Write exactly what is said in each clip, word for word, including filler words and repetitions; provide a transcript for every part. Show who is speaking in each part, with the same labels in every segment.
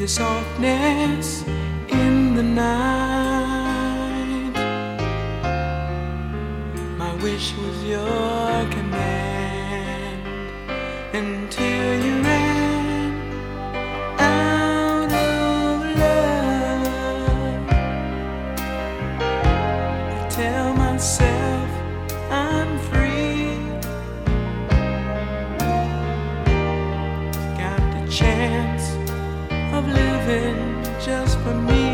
Speaker 1: the softness in the night. My wish was your command until you ran out of love. I tell myself I'm free, got the chance of living just for me.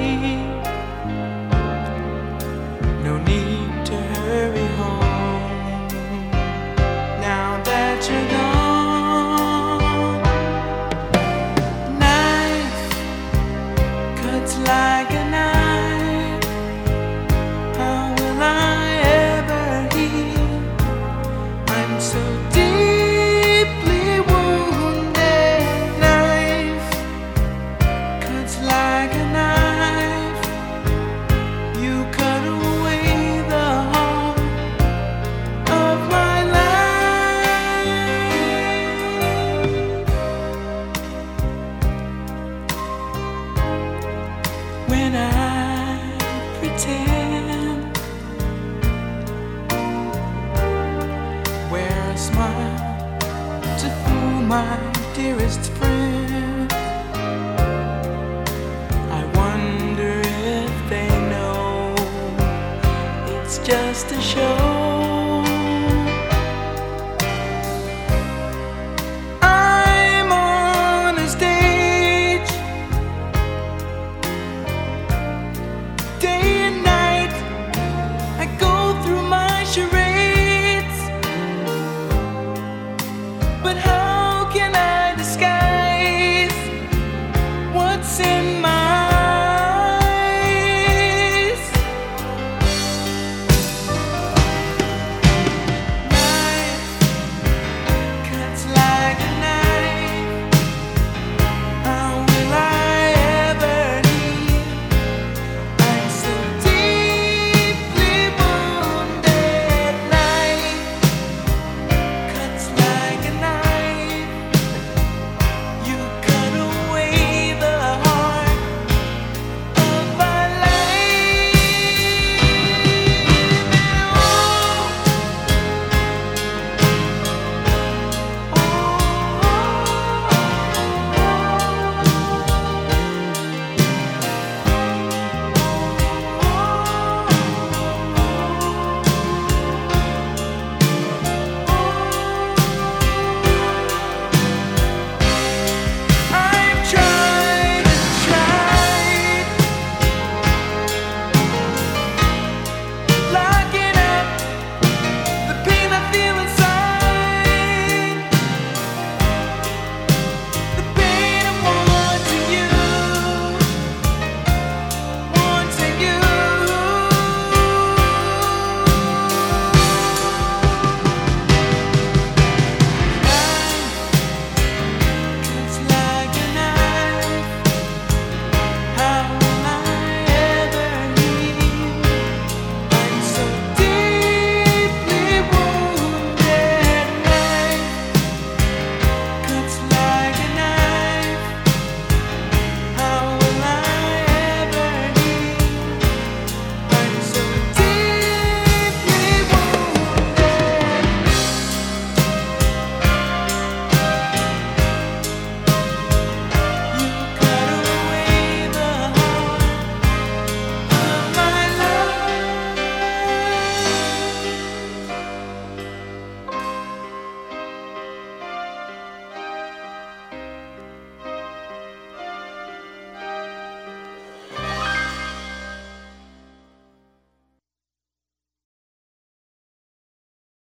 Speaker 1: No need to hurry home now that you're gone. Knife cuts like a knife. How will I ever heal? I'm so deeply wounded. Knife cuts like a knife. You cut away the heart of my life. When I pretend, wear a smile to fool my dearest friend. I wonder if they know it's just a show.